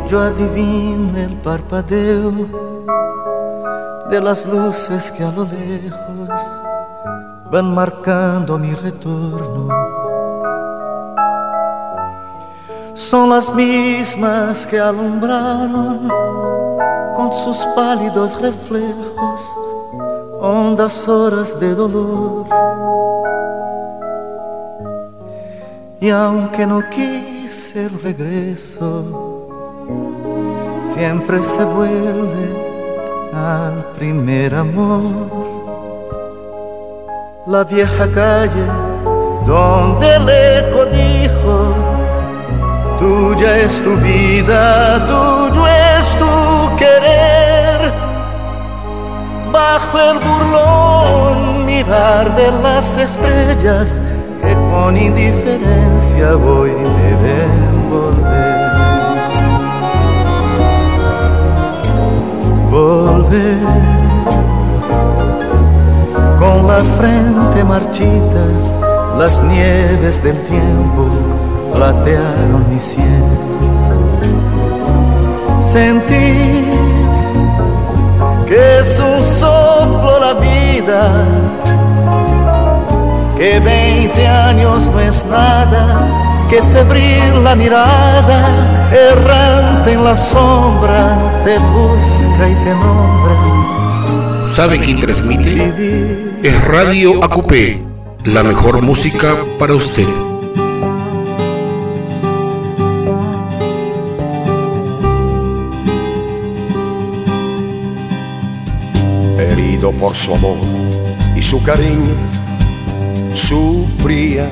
yo adivino el parpadeo de las luces que a lo lejos van marcando mi retorno. Son las mismas que alumbraron con sus pálidos reflejos hondas horas de dolor. Y aunque no quise el regreso, siempre se vuelve al primer amor. La vieja calle donde el eco dijo: tuya es tu vida, tuyo es tu querer. Bajo el burlón mirar de las estrellas que con indiferencia hoy me ven volver. Volver con la frente marchita, las nieves del tiempo platearon mi sien. Sentir que es un soplo la vida, que 20 años no es nada, que febril la mirada, errante en la sombra, te busca y te nombra. ¿Sabe quién transmite? Es Radio Acupé, la mejor música para usted. Herido por su amor y su cariño, sufría.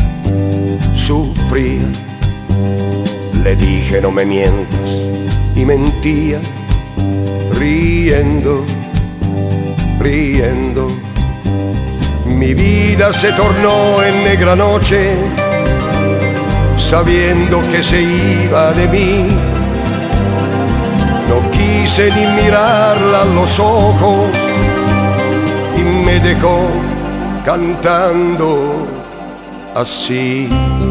Le dije no me mientas y mentía, riendo. Mi vida se tornó en negra noche, sabiendo que se iba de mí. No quise ni mirarla a los ojos y me dejó cantando así.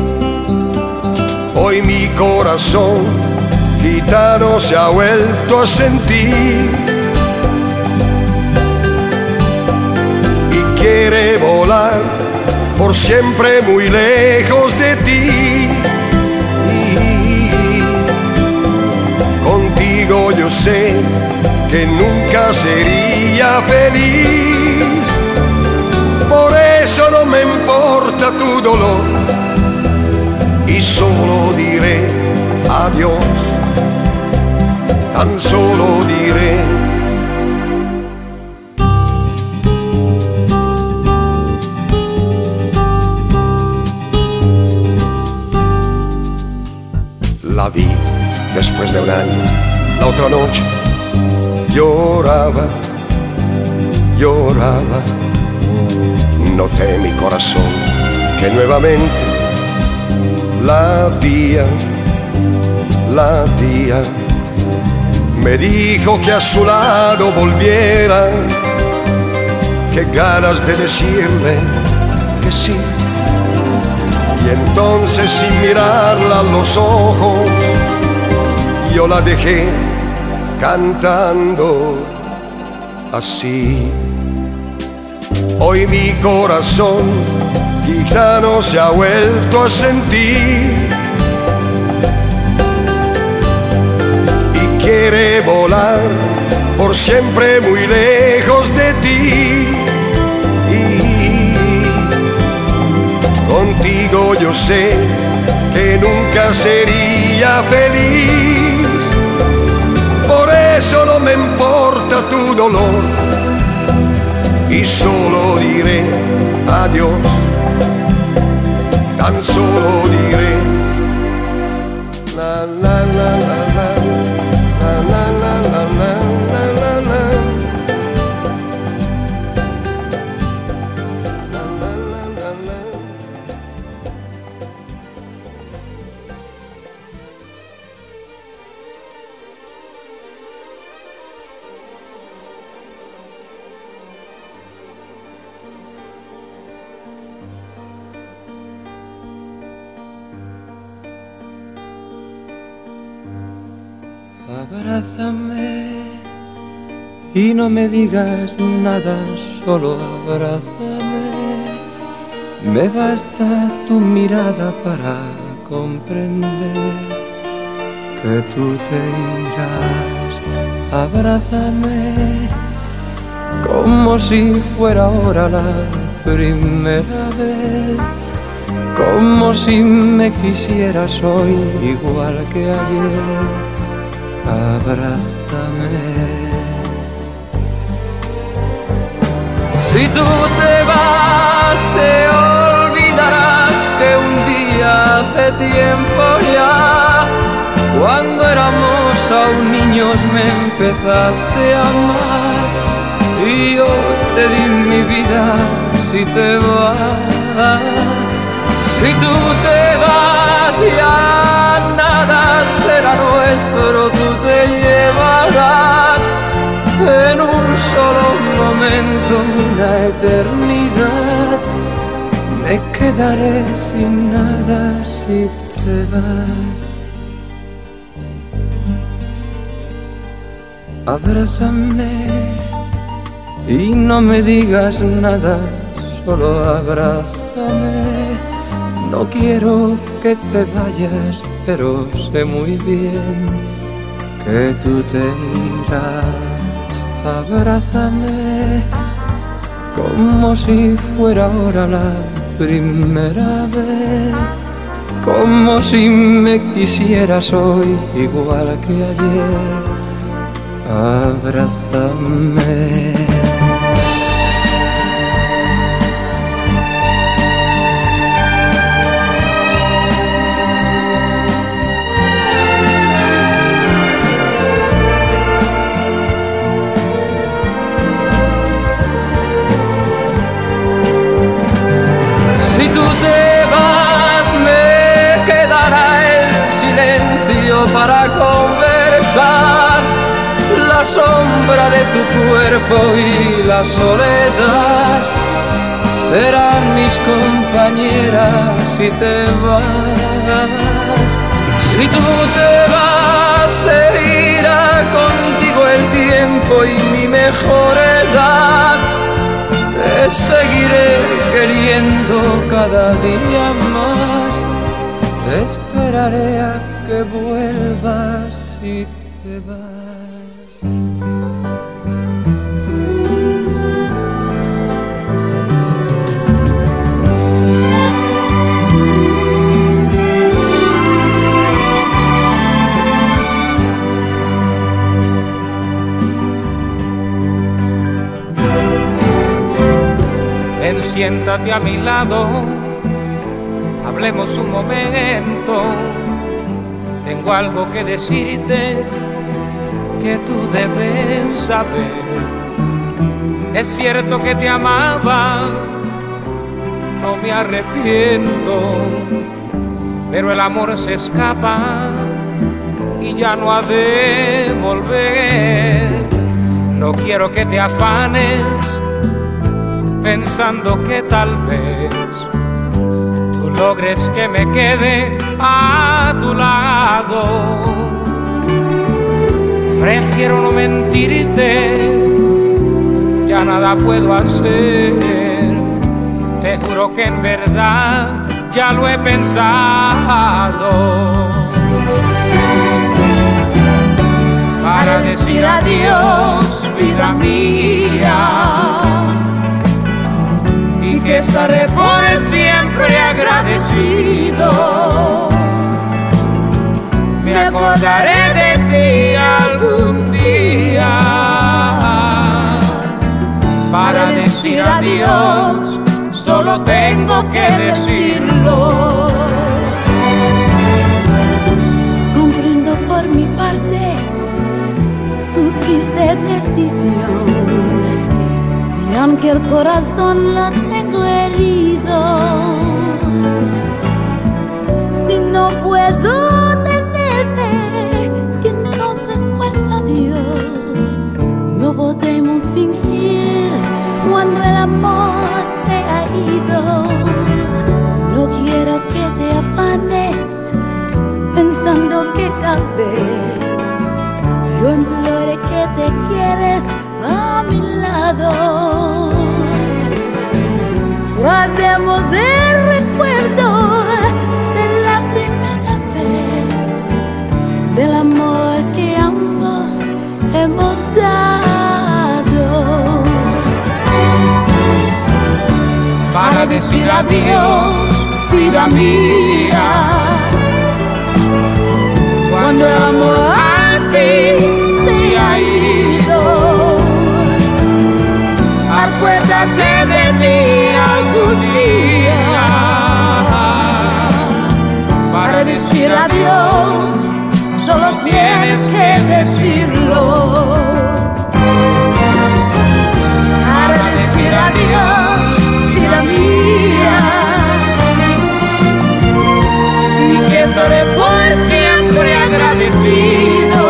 Hoy mi corazón gitano se ha vuelto a sentir y quiere volar por siempre muy lejos de ti. Contigo yo sé que nunca sería feliz, por eso no me importa tu dolor y solo diré adiós, tan solo diré. La vi después de un año, la otra noche, lloraba. Noté mi corazón que nuevamente latía. Me dijo que a su lado volviera, que ganas de decirle que sí. Y entonces sin mirarla a los ojos, yo la dejé cantando así. Hoy mi corazón gitano se ha vuelto a sentir y quiere volar por siempre muy lejos de ti. Contigo yo sé que nunca sería feliz, por eso no me importa tu dolor y solo diré adiós, tan solo diré la la la la la la la la la la la la. Abrázame y no me digas nada, solo abrázame. Me basta tu mirada para comprender que tú te irás. Abrázame como si fuera ahora la primera vez, como si me quisieras hoy igual que ayer. Abrázame. Si tú te vas, te olvidarás que un día hace tiempo ya, cuando éramos aún niños, me empezaste a amar y yo te di mi vida. Si te vas, si tú te vas, ya nada será nuestro, tú te llevarás en un solo momento una eternidad. Me quedaré sin nada si te vas. Abrázame y no me digas nada, solo abrázame. No quiero que te vayas, pero sé muy bien que tú te irás. Abrázame como si fuera ahora la primera vez, como si me quisieras hoy igual que ayer. Abrázame. Si tú te vas, me quedará el silencio para conversar, la sombra de tu cuerpo y la soledad serán mis compañeras si te vas. Si tú te vas, se irá contigo el tiempo y mi mejor edad. Te seguiré queriendo cada día más. Te esperaré a que vuelvas si te vas. Ven, siéntate a mi lado, hablemos un momento. Tengo algo que decirte que tú debes saber. Es cierto que te amaba, no me arrepiento, pero el amor se escapa y ya no ha de volver. No quiero que te afanes pensando que tal vez tú logres que me quede a tu lado. Prefiero no mentirte, ya nada puedo hacer. Te juro que en verdad ya lo he pensado. Para decir adiós, vida mía, y que estaré por siempre agradecido. Me acordaré de ti algún día. Para decir adiós, solo tengo que decirlo. Comprendo por mi parte tu triste decisión, y aunque el corazón lo tengo herido, si no puedo tenerte, entonces pues adiós. No podemos fingir cuando el amor se ha ido. No quiero que te afanes pensando que tal vez yo implore que te quedes a mi lado. Guardemos el recuerdo de la primera vez, del amor que ambos hemos dado. Para decir adiós, vida mía, cuando el amor al fin se ha ido, acuérdate de mí algún día. Para decir adiós, solo tienes que decirlo. Para decir adiós, vida mía, y que estaré por siempre agradecido.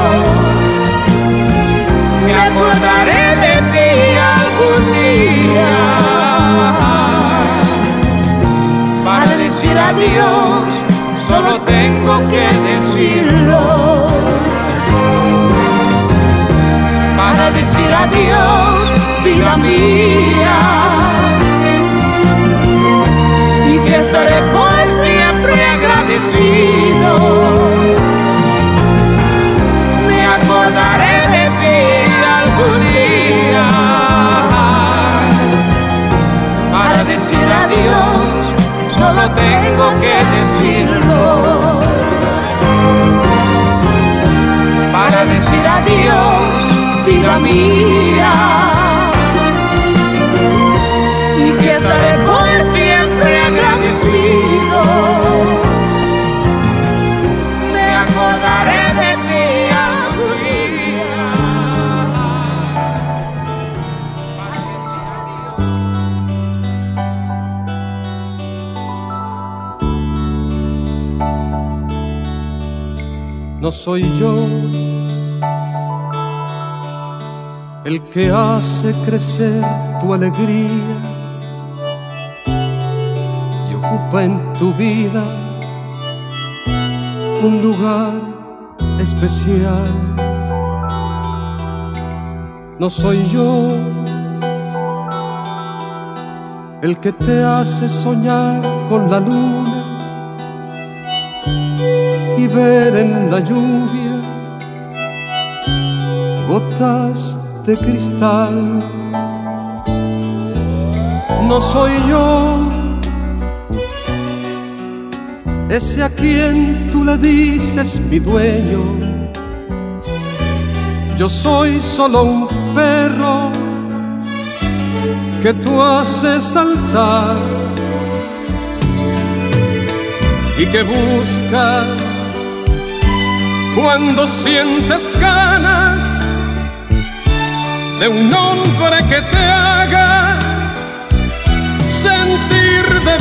Me acordaré de ti algún día. Para decir adiós, solo tengo que decirlo. Para decir adiós, vida mía, y que estaré por siempre agradecido. Me acordaré de ti algún día. Para decir adiós, solo tengo que decirlo. Para decir adiós, vida mía, y que estaré por siempre agradecido. Me acordaré de ti algún día. Para decir adiós. No soy yo el que hace crecer tu alegría y ocupa en tu vida un lugar especial. No soy yo el que te hace soñar con la luna y ver en la lluvia gotas de cristal. No soy yo ese a quien tú le dices mi dueño. Yo soy solo un perro que tú haces saltar y que buscas cuando sientes ganas de un hombre que te haga sentir de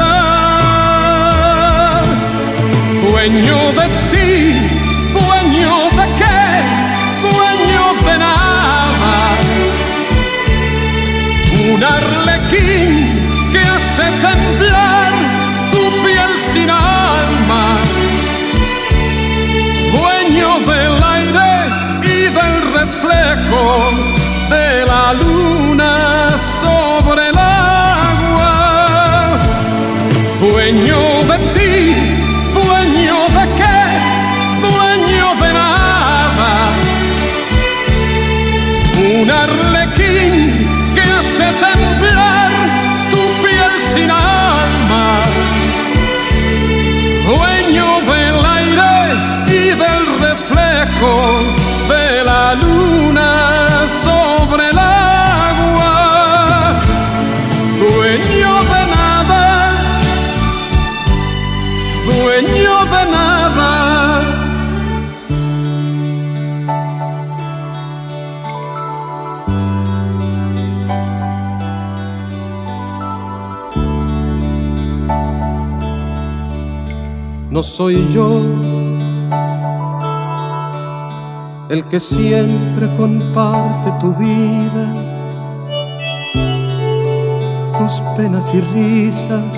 verdad. Dueño de ti, dueño de qué, dueño de nada. Un arlequín que hace temblar tu piel sin alma. Dueño del aire y del reflejo de la luna sobre el agua. Dueño de ti, dueño de qué, dueño de nada. Un arlequín que hace temblar tu piel sin alma. Dueño del aire y del reflejo de la luna sobre el agua. Dueño de nada, dueño de nada. No soy yo el que siempre comparte tu vida, tus penas y risas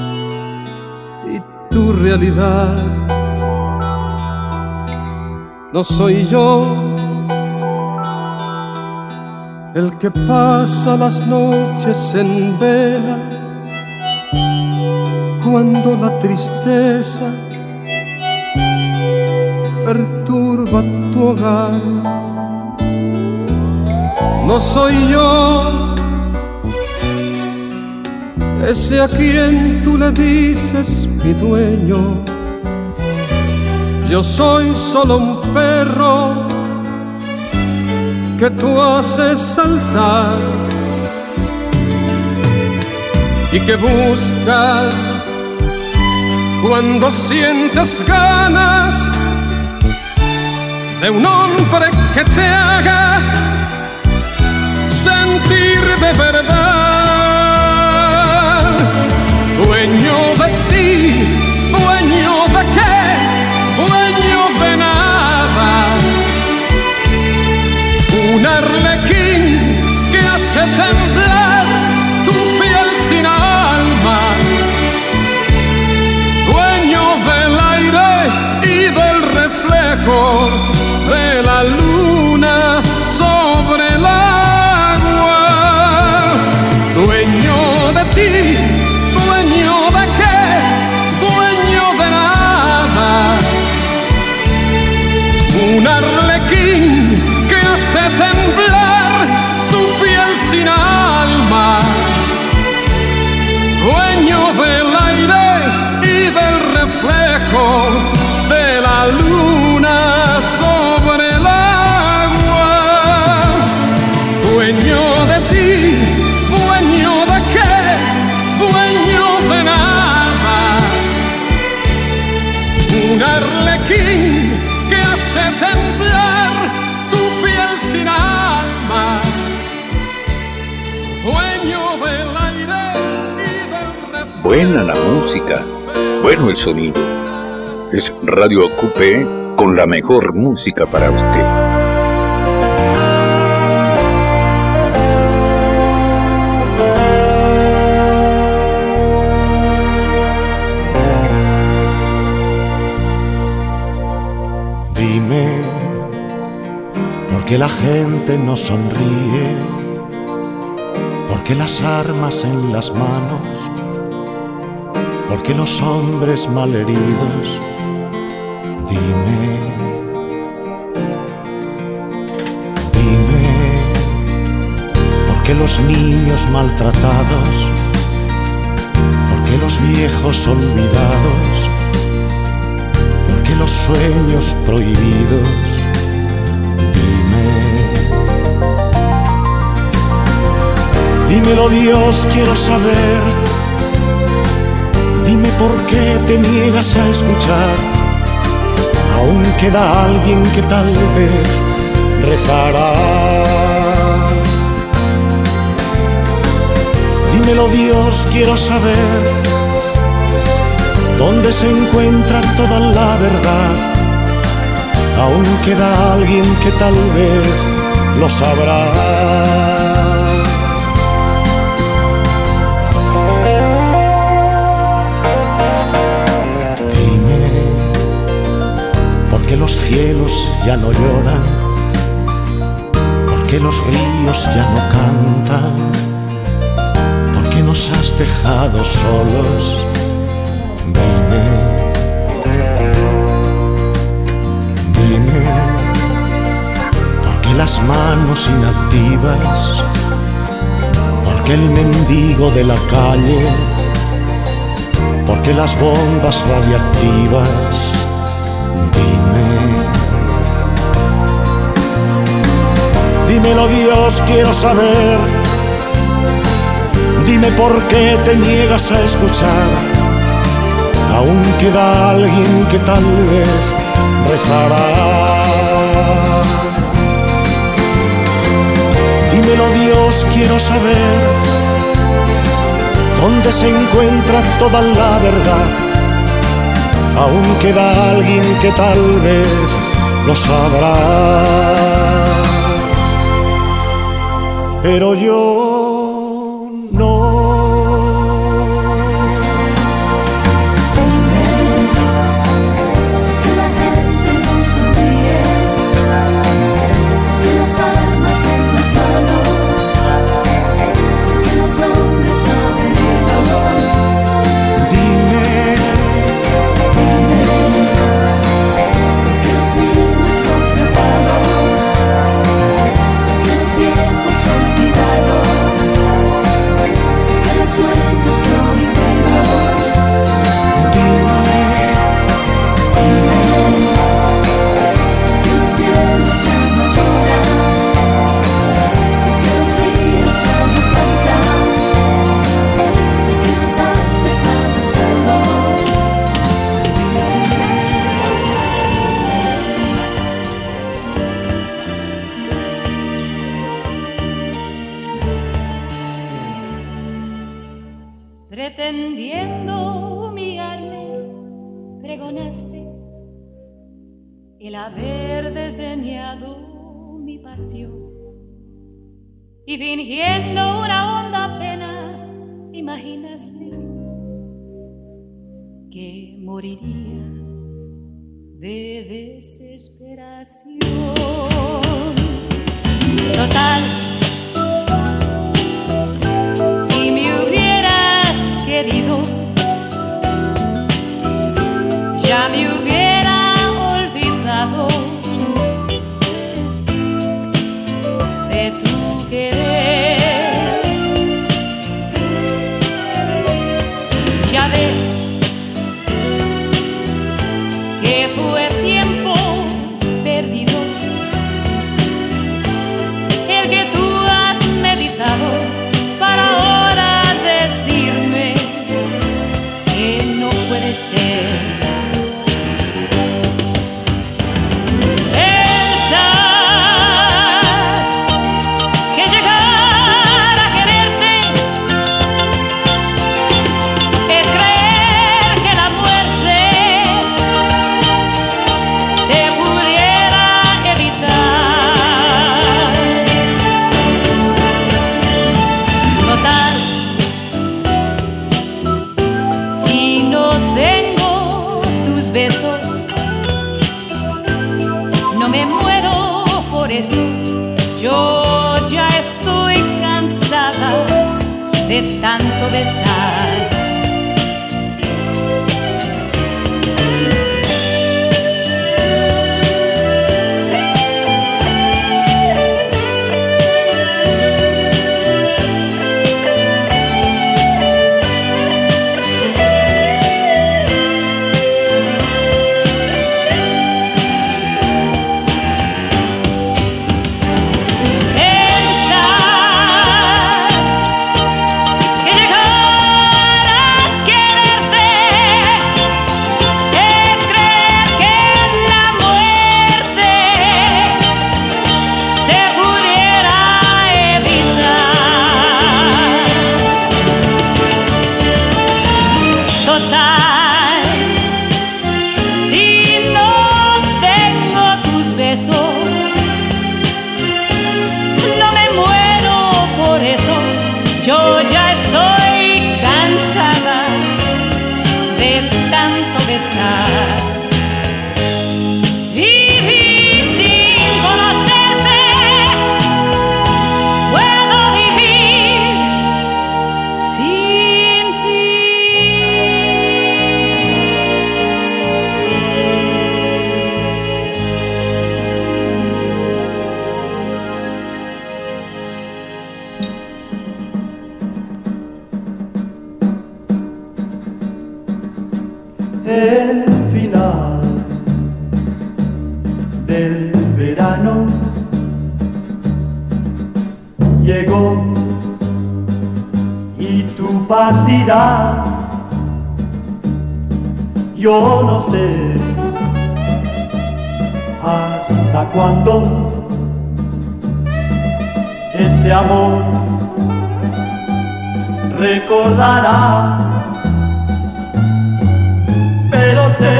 y tu realidad. no soy yo el que pasa las noches en vela cuando la tristeza perturba tu hogar. No soy yo ese a quien tú le dices mi dueño. Yo soy solo un perro que tú haces saltar y que buscas cuando sientes ganas de un hombre que te haga sentir de verdad. Dueño de ti, dueño de qué, dueño de nada. Un arlequín que hace temblar tu piel sin alma. Dueño del aire y del reflejo de la luna sobre el agua. Dueño de ti, dueño de qué, dueño de nada. Un arlequín que hace temblar tu piel sin alma. Dueño del aire y del reflejo de la luna sobre el agua. Dueño de ti, dueño de qué, dueño de nada. Un arlequín que hace temblar tu piel sin alma. Dueño del aire y del reflejo. Buena la música, bueno el sonido. Es Radio Acupé con la mejor música para usted. Dime, ¿por qué la gente no sonríe? ¿Por qué las armas en las manos? ¿Por qué los hombres malheridos? Dime, ¿por qué los niños maltratados? ¿Por qué los viejos olvidados? ¿Por qué los sueños prohibidos? Dímelo Dios, quiero saber. Dime por qué te niegas a escuchar. Aún queda alguien que tal vez rezará. Dímelo Dios, quiero saber dónde se encuentra toda la verdad. Aún queda alguien que tal vez lo sabrá. ¿Por qué los cielos ya no lloran? ¿Por qué los ríos ya no cantan? ¿Por qué nos has dejado solos? Dime, ¿por qué las manos inactivas? ¿Por qué el mendigo de la calle? ¿Por qué las bombas radiactivas? Dímelo Dios, quiero saber. Dime por qué te niegas a escuchar. Aún queda alguien que tal vez rezará. Dímelo Dios, quiero saber dónde se encuentra toda la verdad. Aún queda alguien que tal vez lo sabrá. Pero yo no. Dime que la gente no sonríe. el haber desdeñado mi pasión y fingiendo una honda pena, imaginaste que moriría de desesperación. Total, si me hubieras querido, ya me hubiera olvidado de tu querer. Ya ves que fue tiempo perdido el que tú has meditado para ahora decirme que no puede ser. Yo ya estoy cansada de tanto besar. Yo ya estoy cansada de tanto besar. Viví sin conocerte, puedo vivir sin El final del verano llegó y tú partirás. Yo no sé hasta cuándo este amor recordarás. Pero sé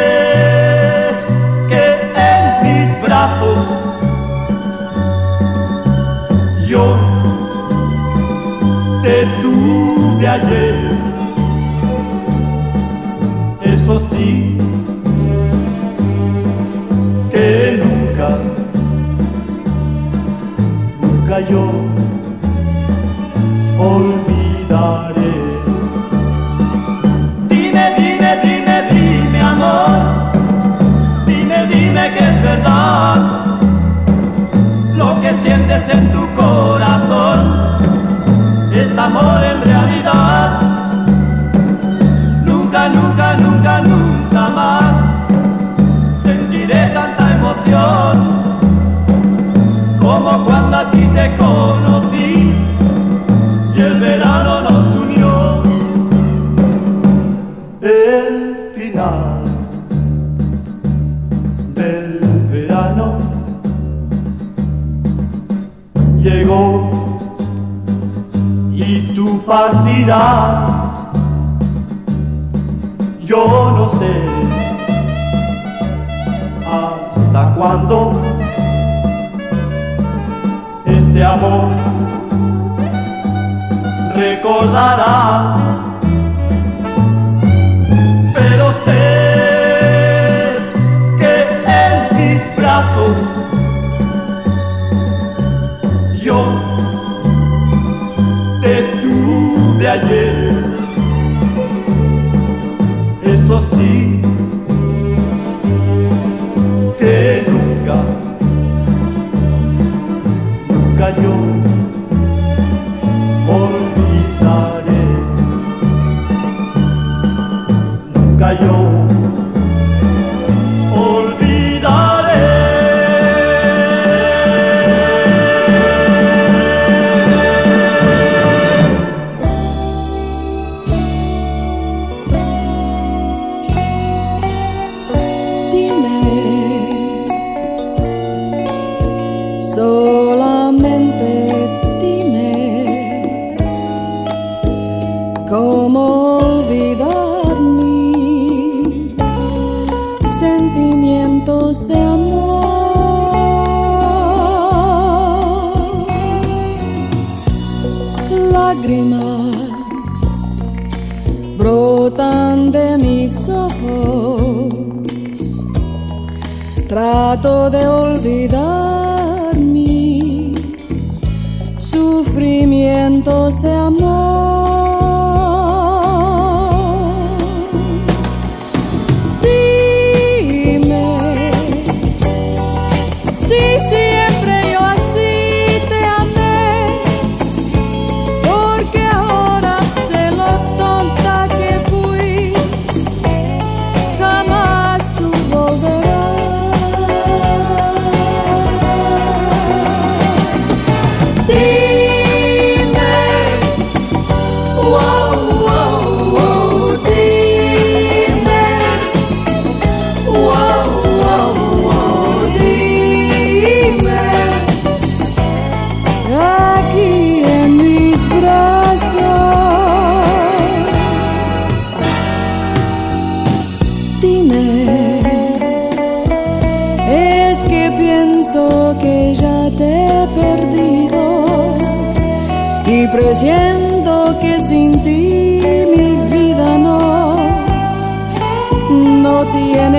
que en mis brazos yo te tuve ayer. Eso sí, que nunca yo olvidaré. Dime amor, dime que es verdad lo que sientes en tu corazón, es amor en realidad. Nunca más sentiré tanta emoción como cuando a ti te conocí y el verano nos unió. El final del verano llegó y tú partirás. Yo no sé cuándo este amor recordarás? Pero sé que en mis brazos yo te tuve ayer. Eso sí, que nunca yo olvidaré, nunca yo olvidaré. Dime, solamente dime, ¿cómo olvidar mis sentimientos de amor? Lágrimas brotan de mis ojos, trato de olvidar mis sufrimientos de amor. Dime si siempre yo así te amé, porque ahora sé lo tonta que fui. Jamás tú volverás. Dime, wow, wow, wow, dime, wow, wow, wow, dime, aquí en mis brazos, dime, es que pienso que ya te he perdido y presiento que sin ti mi vida no tiene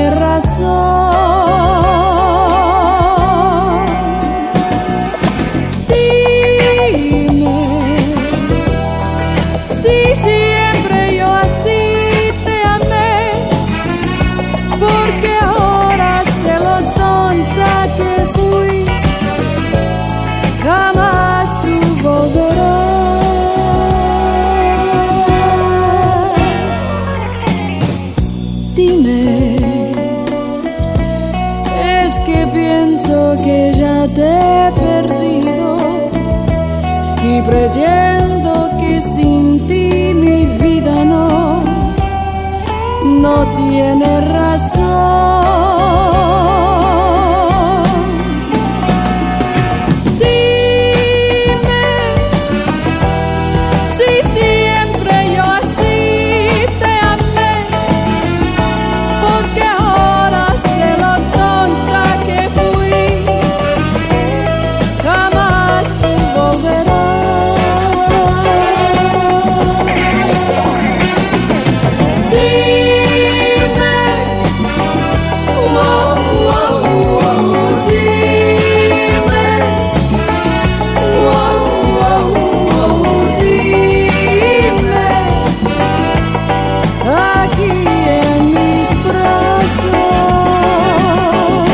razón. Dime si siempre yo así te amé, porque ahora sé lo tonta que fui. Jamás tú volverás. Dime, es que pienso que ya te he perdido y presiento que sin ti mi vida no tiene razón. Dime si siempre yo así te amé, porque ahora sé lo tonta que fui. Jamás tú volverás. Dime, wow, wow, wow, dime, wow, wow, wow, dime, aquí en mis brazos.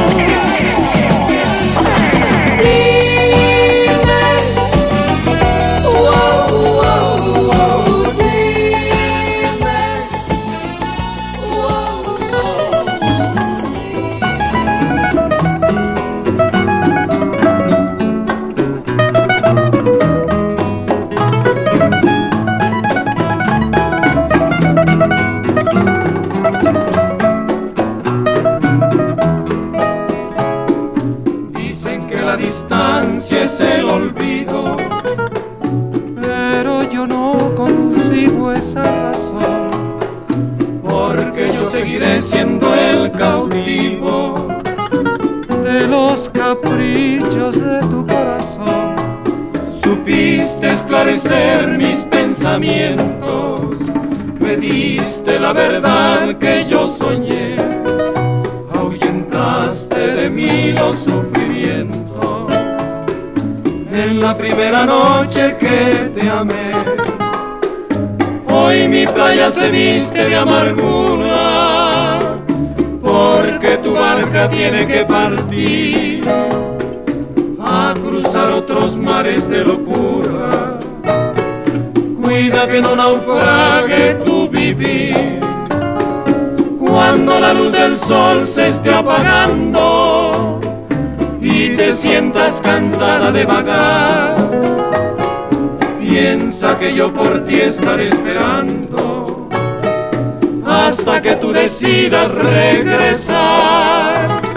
Dime, wow, wow, wow, dime, wow, Dicen que la distancia es el olvido, pero yo no consigo esa razón, porque yo seguiré siendo el cautivo de los caprichos de tu corazón. Supiste esclarecer mis pensamientos, me diste la verdad que yo soñé, ahuyentaste de mí los sufrimientos. En la primera noche que te amé, hoy mi playa se viste de amargura, porque tu barca tiene que partir a cruzar otros mares de locura. Cuida que no naufrague tu vivir cuando la luz del sol se esté apagando y te sientas cansada de vagar. Piensa que yo por ti estaré esperando hasta que tú decidas regresar.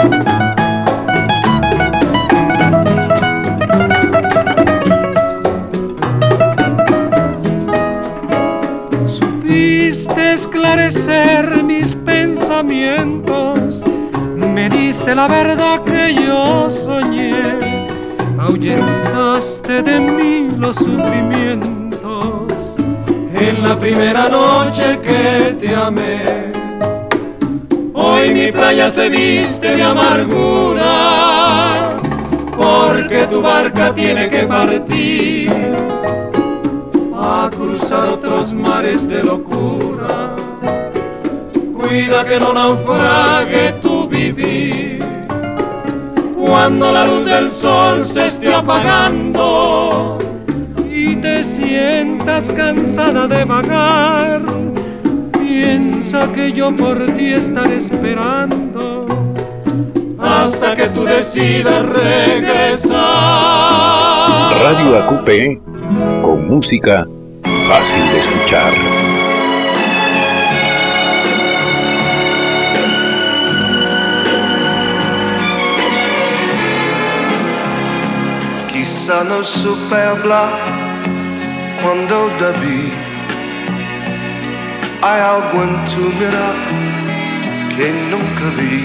Supiste esclarecer mis pensamientos, me diste la verdad que yo soñé, ahuyentaste de mí los sufrimientos. En la primera noche que te amé, hoy mi playa se viste de amargura, porque tu barca tiene que partir a cruzar otros mares de locura. Cuida que no naufrague tu vivir cuando la luz del sol se esté apagando y te sientas cansada de vagar. Piensa que yo por ti estaré esperando hasta que tú decidas regresar. Radio ACUPE, con música fácil de escuchar. Quizá no supe hablar cuando debí. Hay algo en tu mirar que nunca vi.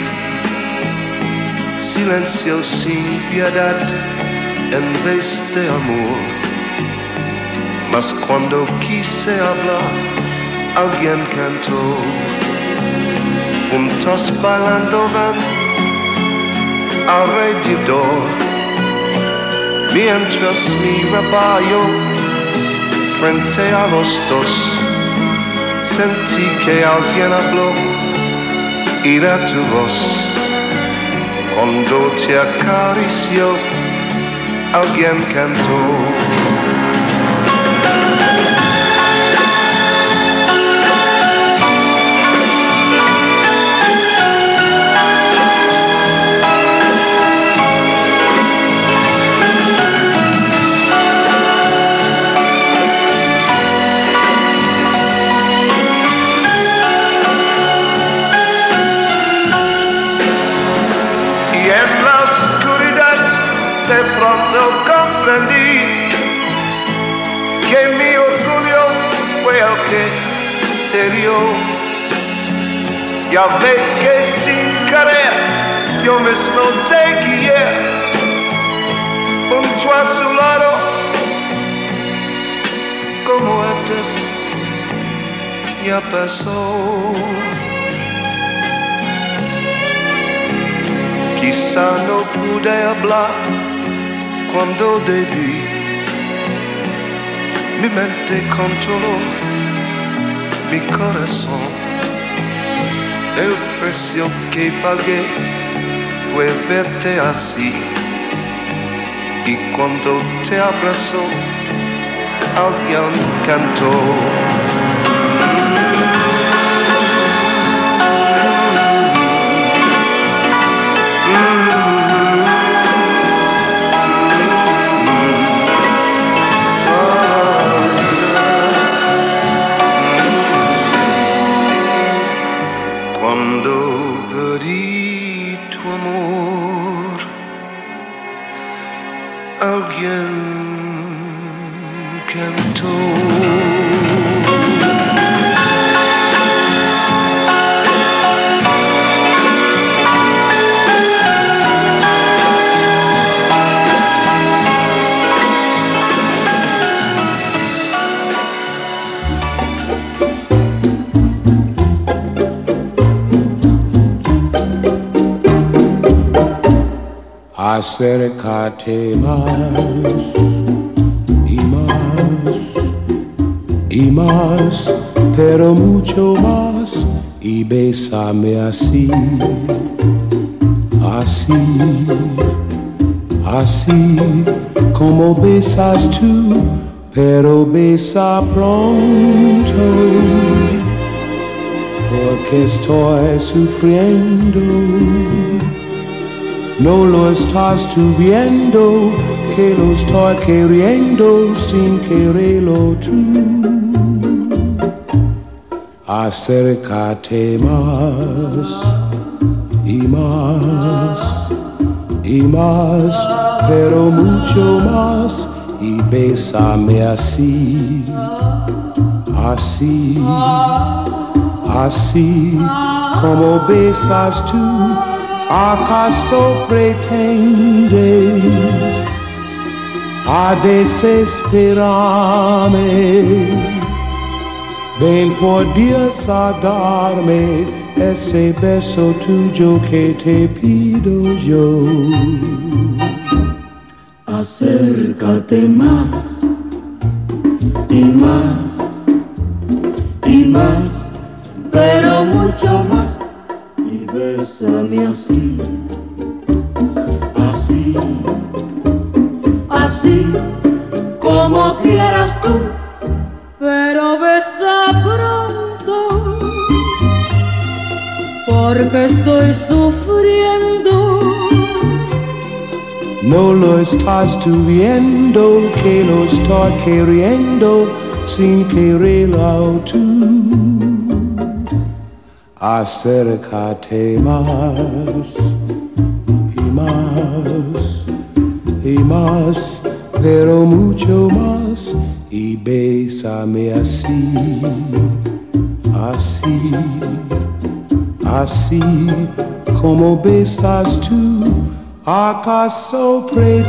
Silencio sin piedad en vez de amor. Mas cuando quise hablar, alguien cantó. Juntos bailando van alrededor, mientras miraba yo frente a los dos. Sentí que alguien habló y era tu voz. Cuando te acarició, alguien cantó. De pronto comprendí que mi orgullo fue el que te dio. Ya ves que sin querer yo mismo te guié junto a su lado, como antes ya pasó. Quizá no pude hablar cuando debí, mi mente controló mi corazón. El precio que pagué fue verte así, y cuando te abrazó, alguien cantó. Alguien cantó. acércate más y más y más, pero mucho más, y bésame así, así, así como besas tú, pero besa pronto, porque estoy sufriendo. No lo estás tú viendo, que lo estoy queriendo sin quererlo tú. Acércate más y más y más, pero mucho más, y bésame así, así, así como besas tú. ¿Acaso pretendes a desesperarme? Ven por Dios a darme ese beso tuyo que te pido yo. Acércate más y más y más, pero mucho más, y bésame así, así, así como quieras tú, pero besa pronto, porque estoy sufriendo. No lo estás tú viendo, que lo estoy queriendo sin quererlo tú. Acércate más y más y más, pero mucho más, y bésame así, así, así como besas tú. ¿Acaso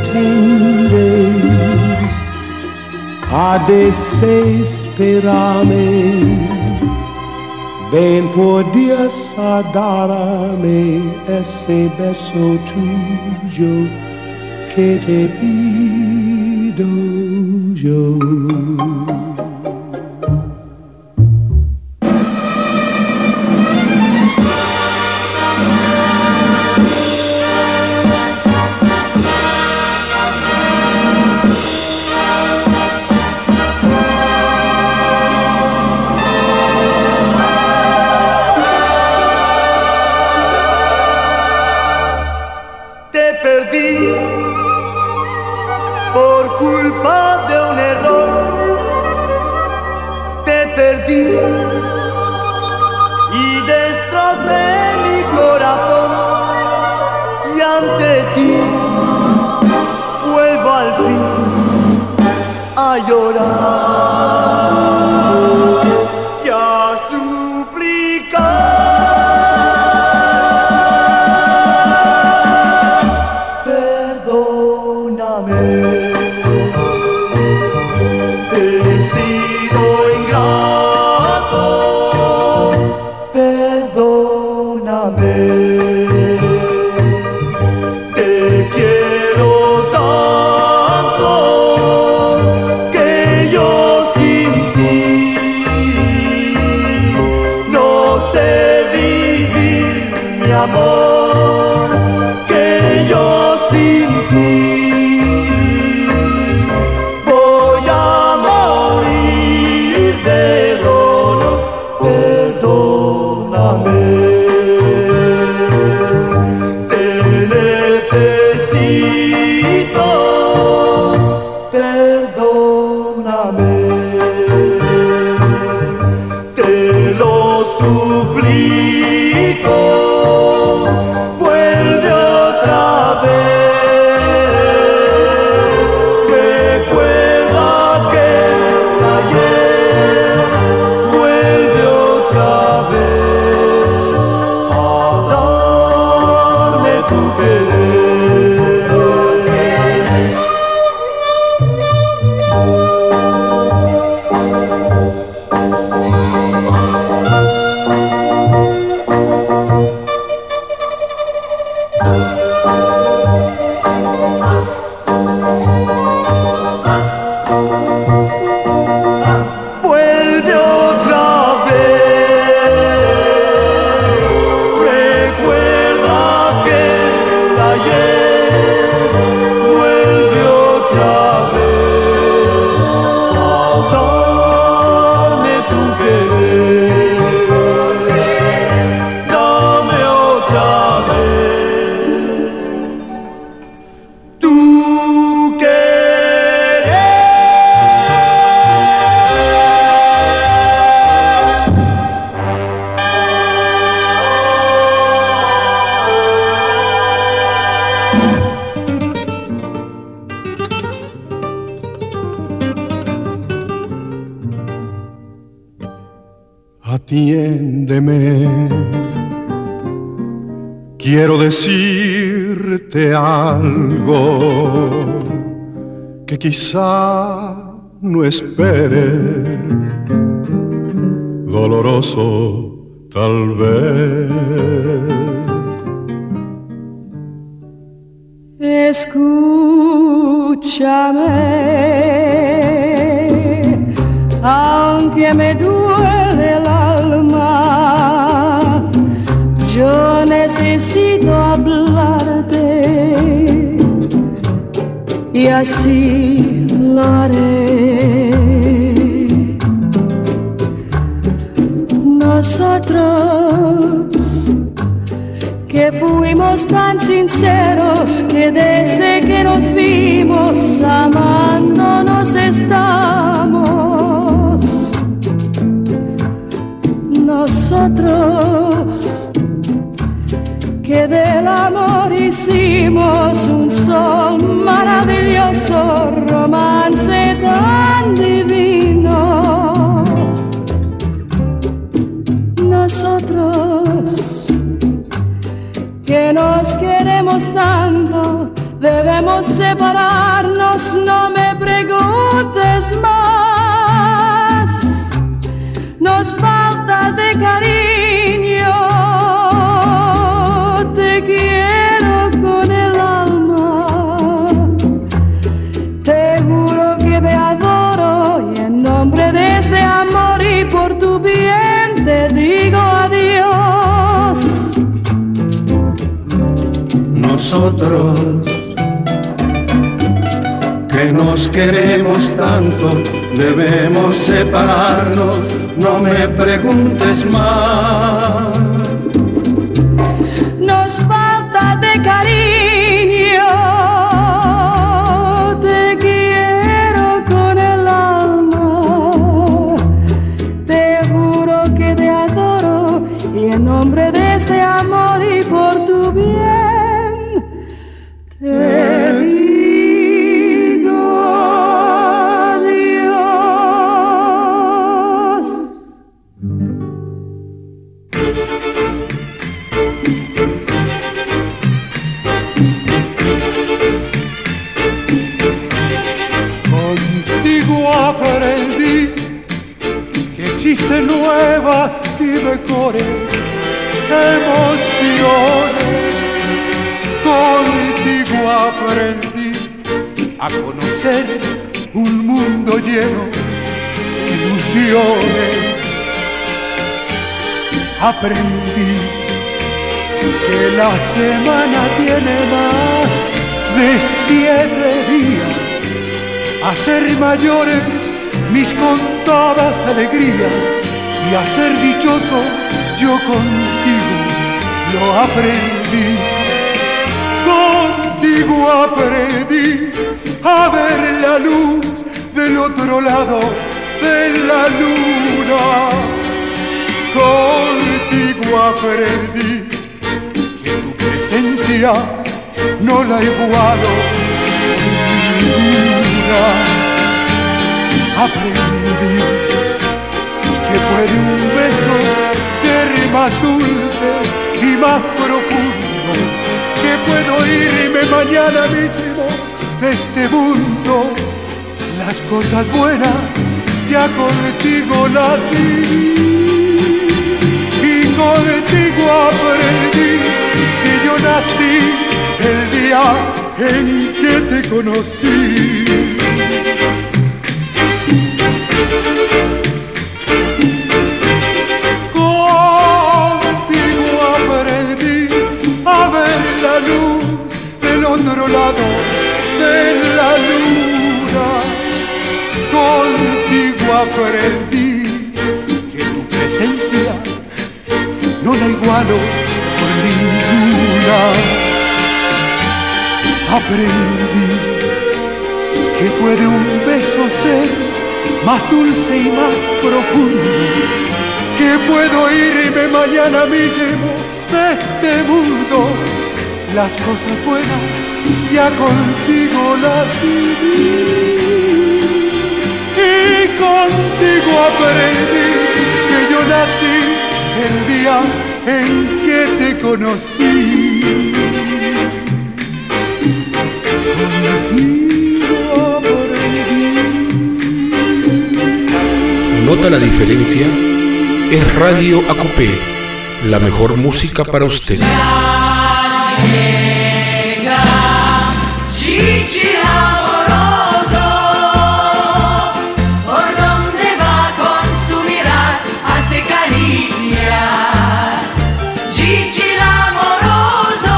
pretendes a desesperarme? Ven por Dios a darme ese beso tuyo que te pido yo. Por culpa de un error te perdí y destrocé mi corazón, y ante ti vuelvo al fin a llorar y a suplicar. atiéndeme. Quiero decirte algo que quizá no esperes, doloroso tal vez. Escúchame, aunque me duele el alma, yo necesito hablarte y así lo haré. Nosotros que fuimos tan sinceros que desde que nos vimos amándonos estamos. Nosotros que del amor hicimos un son maravilloso, romance tan divino. Nosotros que nos queremos tanto, debemos separarnos, no me preguntes más. Nos falta de cariño, te quiero con el alma, te juro que te adoro y en nombre de este amor y por tu bien te digo adiós. Nosotros que nos queremos tanto, debemos separarnos, no me preguntes más. Nos falta de cariño, te quiero con el alma, te juro que te adoro y en nombre de este amor y por tu bien te digo adiós. Contigo aprendí que existen nuevas y mejores emociones. Contigo aprendí a conocer un mundo lleno de ilusiones. Aprendí que la semana tiene más de 7 días, a ser mayores mis contadas alegrías y a ser dichoso yo contigo lo aprendí. Contigo aprendí a ver la luz del otro lado de la luna. Contigo aprendí que tu presencia no la igualo por ninguna. Aprendí que puede un beso ser más dulce y más profundo, que puedo irme mañana mismo de este mundo. Las cosas buenas ya contigo las vi y contigo aprendí que yo nací el día en que te conocí. Contigo aprendí a ver la luz del otro lado de la luna. Contigo aprendí que tu presencia no la igualo por ninguna. Aprendí que puede un beso ser más dulce y más profundo, que puedo irme mañana mismo de este mundo. Las cosas buenas ya contigo las viví y contigo aprendí que yo nací el día en que te conocí. ¿Nota la diferencia? Es Radio Acupé, la mejor música para usted. Ya llega Gigi amoroso, por donde va con su mirar hace caricias. Gigi el amoroso,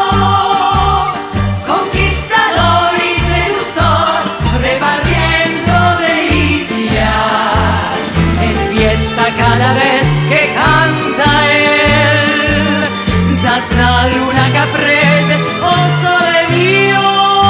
conquistador y seductor, repartiendo delicias. Es fiesta cada vez que canta él, Zazza luna caprese, oh sole mio.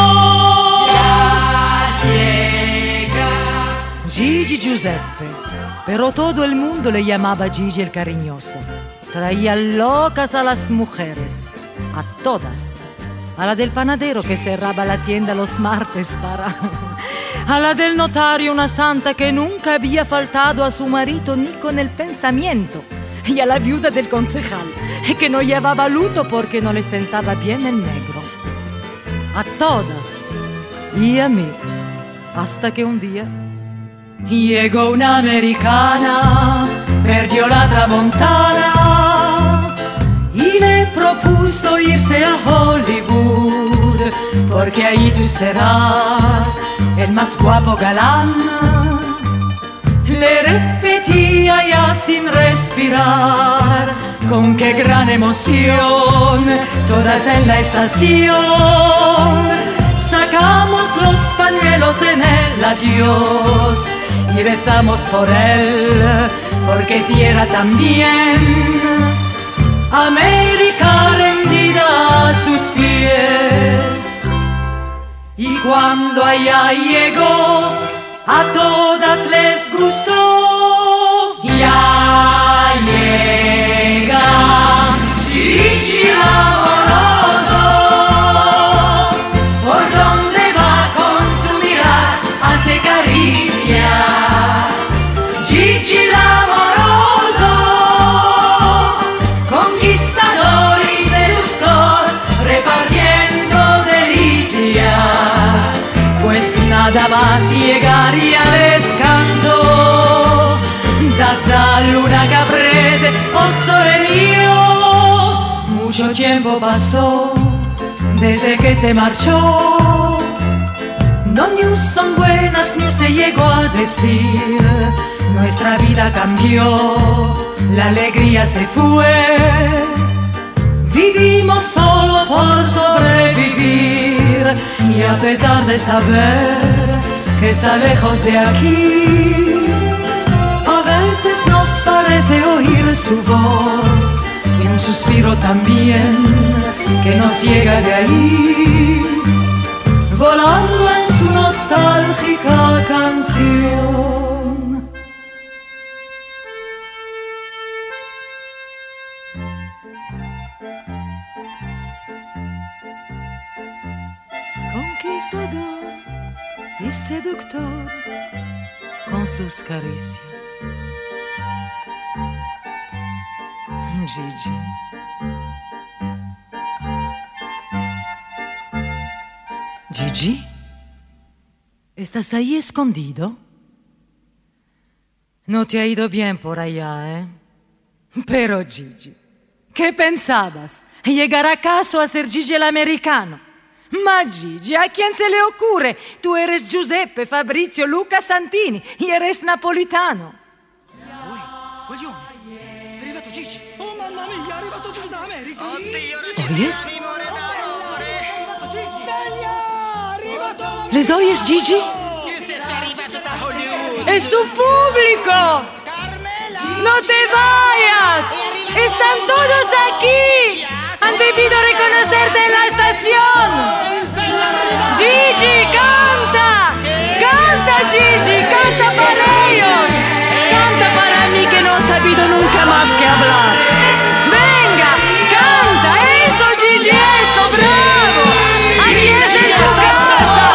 Ya llega Gigi Giuseppe, pero todo el mundo le llamaba Gigi el cariñoso. Traía locas a las mujeres, a todas. A la del panadero que cerraba la tienda los martes a la del notario, una santa que nunca había faltado a su marido ni con el pensamiento, y a la viuda del concejal que no llevaba luto porque no le sentaba bien el negro. A todas y a mí, hasta que un día llegó una americana, perdió la tramontana y le propuso irse a Hollywood, porque allí tú serás el más guapo galán. Le repetía ya sin respirar, con qué gran emoción, todas en la estación. Sacamos los pañuelos en el adiós y rezamos por él, porque diera también América rendida a sus pies. Y cuando allá llegó, a todas les gustó. Ya llega Gigi amoroso, por donde va con su mirar hace caricias. Gigi el amoroso, conquistador y seductor, repartiendo delicias. Pues nada más llegar ya les canto, Zazza luna caprese, oh sole mio. Mucho tiempo pasó desde que se marchó, no news son buenas, news se llegó a decir. Nuestra vida cambió, la alegría se fue, vivimos solo por sobrevivir. Y a pesar de saber que está lejos de aquí, a veces nos parece oír su voz y un suspiro también que nos llega de ahí, volando en su nostálgica canción. Conquistador y seductor con sus caricias. Gigi. Gigi, ¿estás ahí escondido? No te ha ido bien por allá, ¿eh? Pero Gigi, ¿qué pensabas? ¿Llegar acaso a ser Gigi el americano? Ma Gigi, ¿a quién se le ocurre? Tú eres Giuseppe, Fabrizio, Luca Santini y eres napolitano. Guaglione, è arrivato Gigi. Oh mamma mia, è arrivato Gigi da America. Oddio, ¿Oyes? ¿Les oyes, Gigi? ¡Es tu público! ¡No te vayas! ¡Están todos aquí! ¡Han debido reconocerte en la estación! ¡Gigi, canta! ¡Canta, Gigi! ¡Canta para ellos! ¡Canta para mí que no he sabido nunca más que hablar! ¡Venga! ¡Canta! ¡Eso, Gigi! ¡Eso! ¡Bravo! ¡Aquí es en tu casa!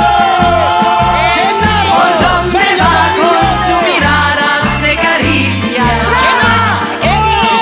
Por donde va con su mirar hace caricias.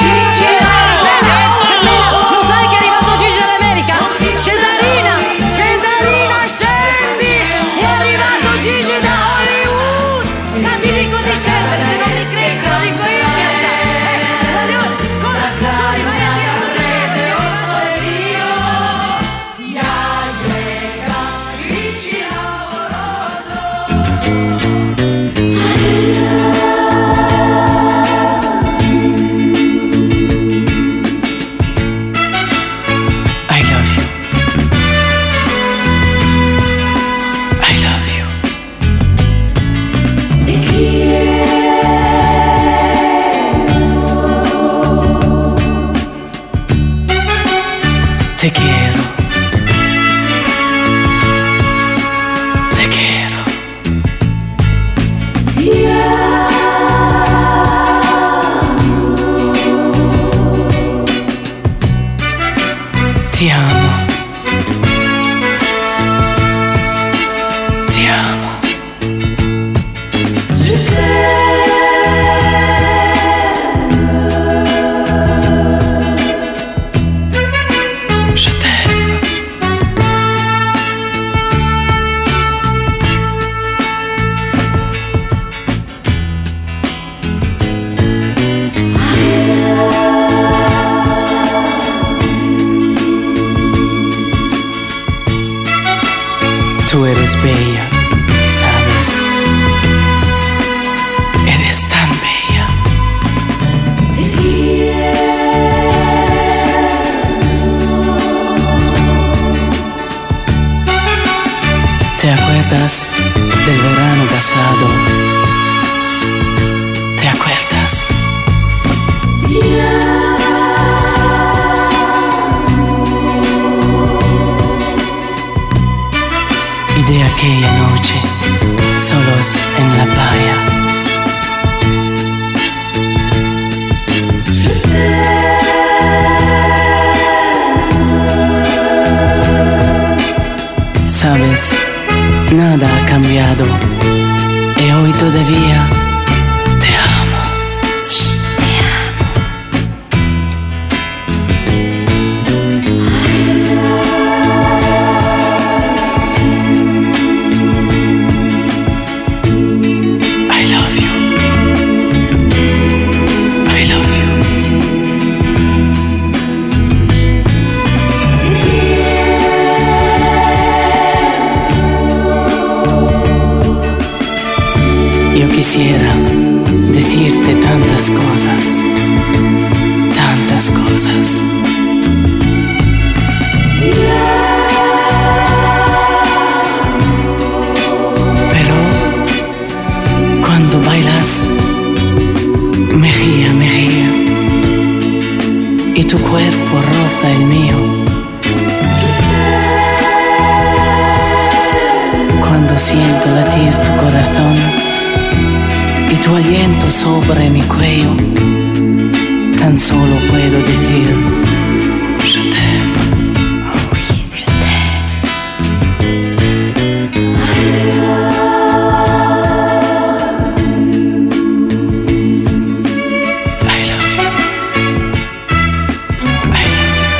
Tú eres bella, ¿sabes? Eres tan bella. ¿Te acuerdas del verano pasado? ¿Te acuerdas? Y de aquella noche, solos en la playa. Sabes, nada ha cambiado y hoy todavía te amo. Sí, te amo. I love you. I love you. Yo quisiera decirte tantas cosas, tantas cosas. Pero cuando bailas, mejilla a mejilla, y tu cuerpo roza el mío. Cuando siento latir tu corazón y tu aliento sobre mi cuello, tan solo puedo decir je t'aime. Oh oui, je t'aime. I love you. I love you.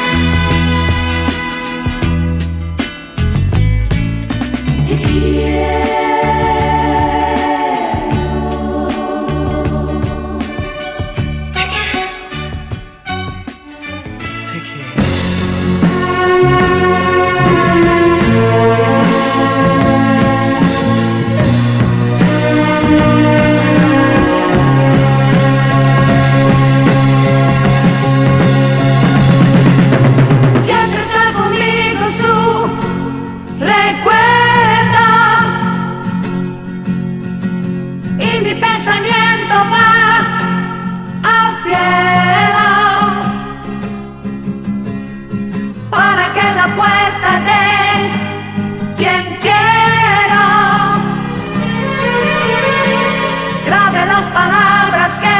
Siempre está conmigo su recuerdo y mi pensamiento va al cielo para que en la puerta de quien quiero grabe las palabras que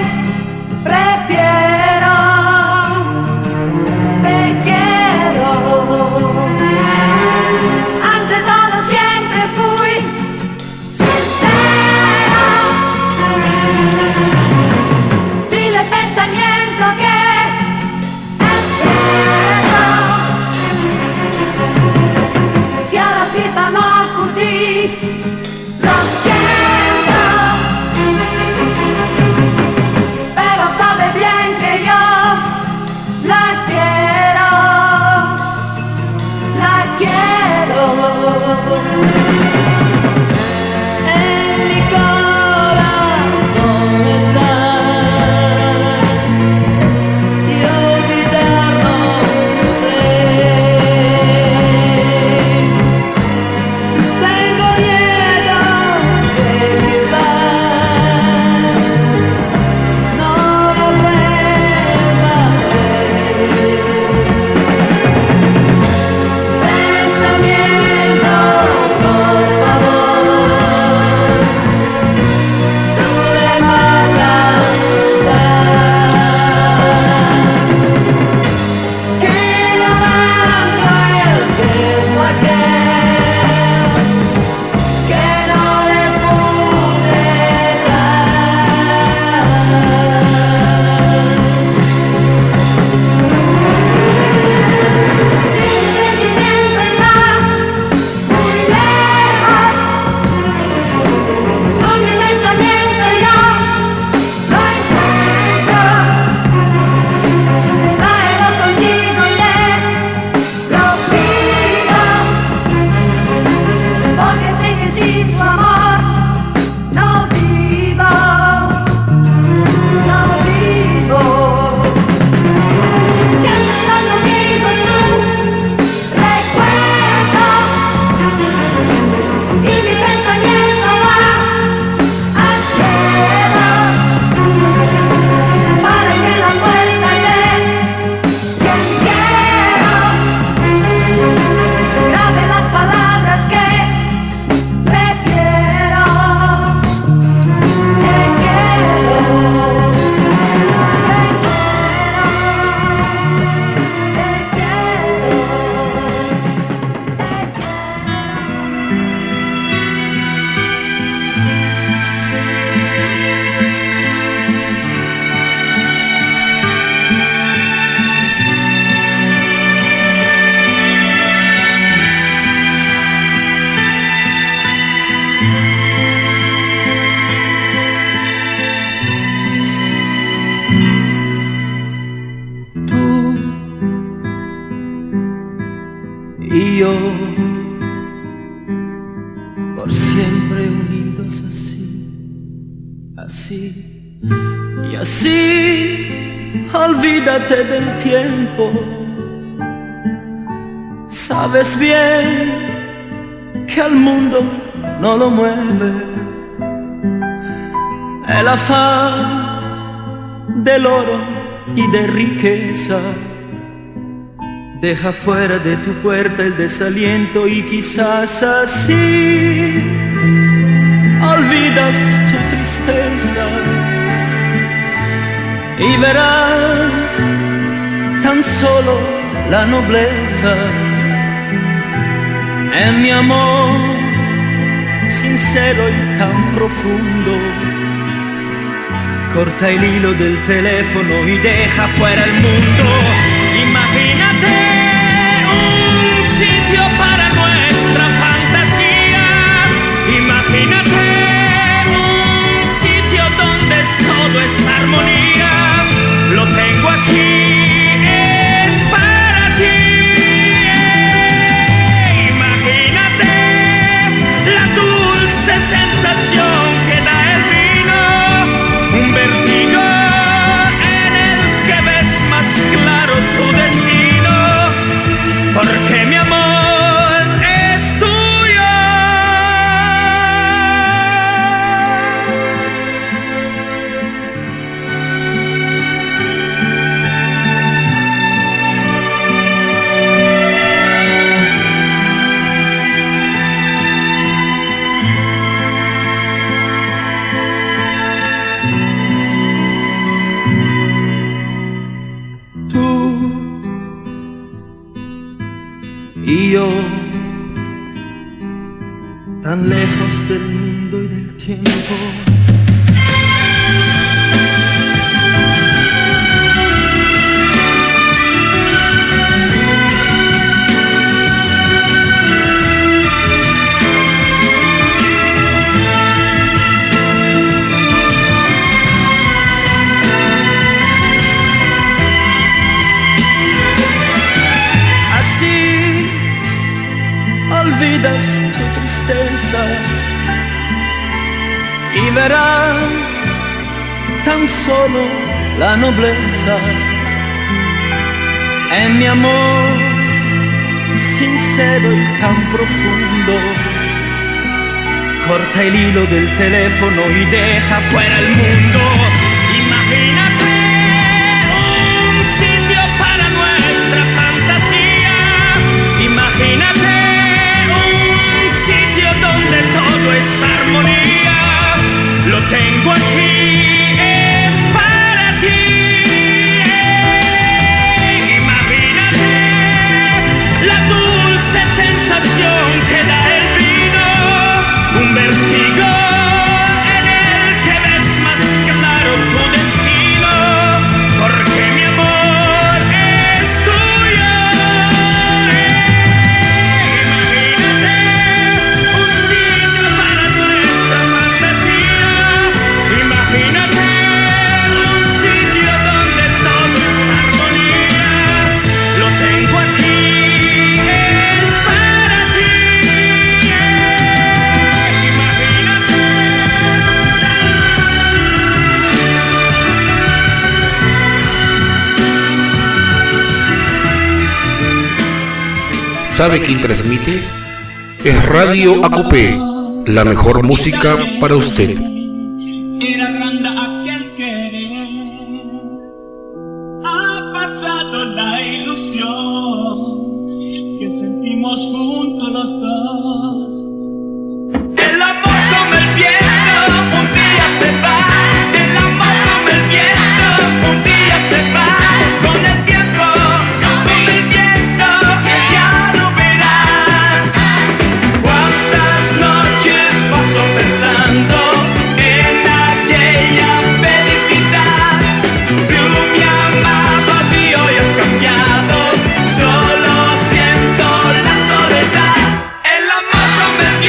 prefiero. Te quiero. Ante todo siempre fui sincero. Dile el pensamiento que espero. Si a la cita no acudí, lo siento. Pero sabe bien que yo la quiero, la quiero. En mi corazón está y olvidar no podré. Tengo miedo que quizás no lo vuelva a ver. Pensamiento y yo por siempre unidos así y así. Olvídate del tiempo, sabes bien que al mundo no lo mueve el afán del oro y de riqueza. Deja fuera de tu puerta el desaliento y quizás así olvidas tu tristeza y verás tan solo la nobleza en mi amor sincero y tan profundo. Corta el hilo del teléfono y deja fuera el mundo. Imagínate un sitio para nuestra fantasía. Imagínate un sitio donde todo es armonía. Lo tengo aquí, es para ti. Imagínate la dulce sensación que da el vino, un vertigo en el que ves más claro tu destino, porque mi amor es tuyo. Tú y yo, tan lejos del mundo y del tiempo. Así olvidas tu tristeza y verás tan solo la nobleza en mi amor sincero y tan profundo. Corta el hilo del teléfono y deja fuera el mundo. Imagínate un sitio para nuestra fantasía. Imagínate un sitio donde todo es armonía. Lo tengo aquí, es para ti. Imagínate la dulce sensación que da el vino, un vertigo en el que ves más claro tu destino, porque mi amor es tuyo. Imagínate un sitio para nuestra fantasía. Imagínate un sitio donde todo es armonía. Lo tengo aquí, es para ti. ¿Sabe quién transmite? Es Radio ACUPE, la mejor música para usted. Era grande aquel querer, ha pasado la ilusión que sentimos juntos los dos. El amor como el viento, un día se va. El amor como el viento, un día se va. Con el tiempo, con el viento, ya lo verás. Cuántas noches paso pensando en aquella felicidad. Tú me amabas y hoy has cambiado. Solo siento la soledad. El amor como el viento.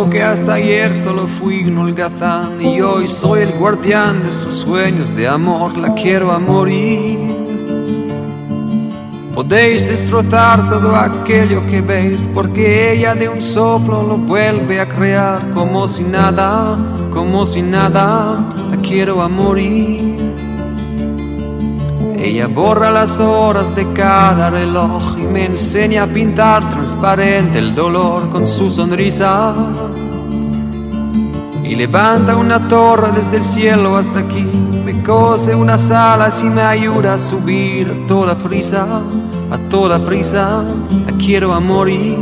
yo que hasta ayer solo fui un holgazán y hoy soy el guardián de sus sueños de amor, la quiero a morir. Podéis destrozar todo aquello que veis, porque ella de un soplo lo vuelve a crear, como si nada, la quiero a morir. Ella borra las horas de cada reloj y me enseña a pintar transparente el dolor con su sonrisa. Y levanta una torre desde el cielo hasta aquí, me cose unas alas y me ayuda a subir a toda prisa, la quiero a morir.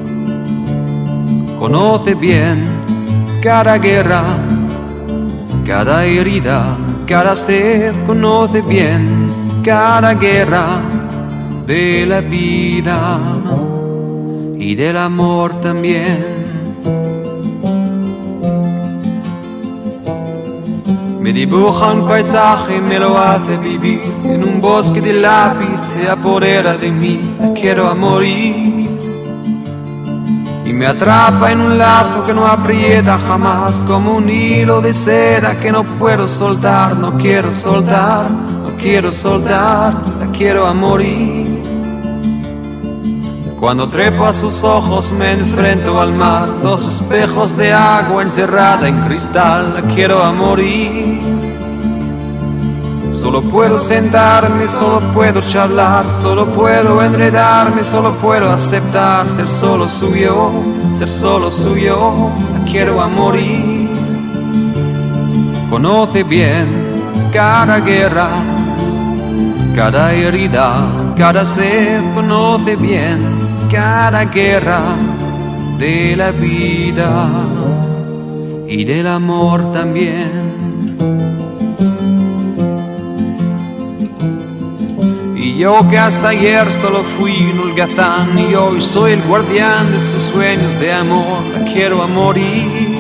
Conoce bien cada guerra, cada herida, cada sed, conoce bien cada guerra de la vida y del amor también. Me dibuja un paisaje y me lo hace vivir en un bosque de lápiz, se apodera de mí, la quiero a morir. Y me atrapa en un lazo que no aprieta jamás, como un hilo de seda que no puedo soltar, no quiero soltar, la quiero a morir. Cuando trepo a sus ojos me enfrento al mar, dos espejos de agua encerrada en cristal, la quiero a morir. Solo puedo sentarme, solo puedo charlar, solo puedo enredarme, solo puedo aceptar ser solo suyo, la quiero a morir. Conoce bien cada guerra, cada herida, cada sed, conoce bien cada guerra de la vida y del amor también. Y yo que hasta ayer solo fui un holgazán y hoy soy el guardián de sus sueños de amor, la quiero a morir.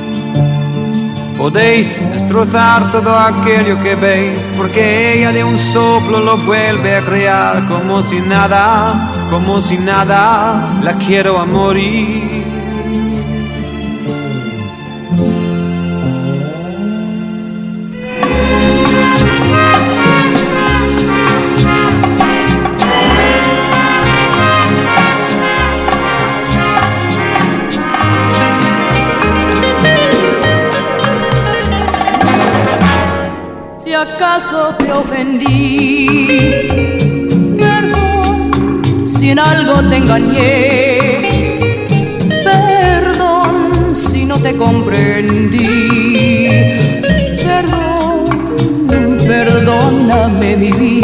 Podéis destrozar todo aquello que veis, porque ella de un soplo lo vuelve a crear, como si nada, la quiero a morir. Si acaso te ofendí, perdón, si en algo te engañé, perdón, si no te comprendí, perdón, perdóname mi vida.